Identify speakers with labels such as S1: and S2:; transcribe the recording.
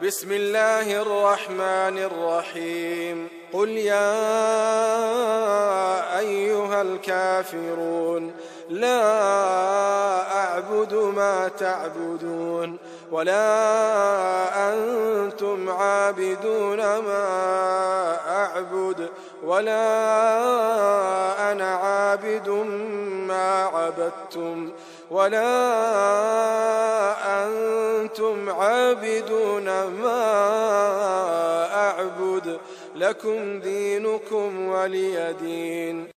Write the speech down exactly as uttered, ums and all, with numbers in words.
S1: بسم الله الرحمن الرحيم قل يا أيها الكافرون لا أعبد ما تعبدون ولا أنتم عابدون ما أعبد ولا أنا عابد ما عبدتم ولا أنتم عابدون ما أعبد لكم دينكم ولي دين.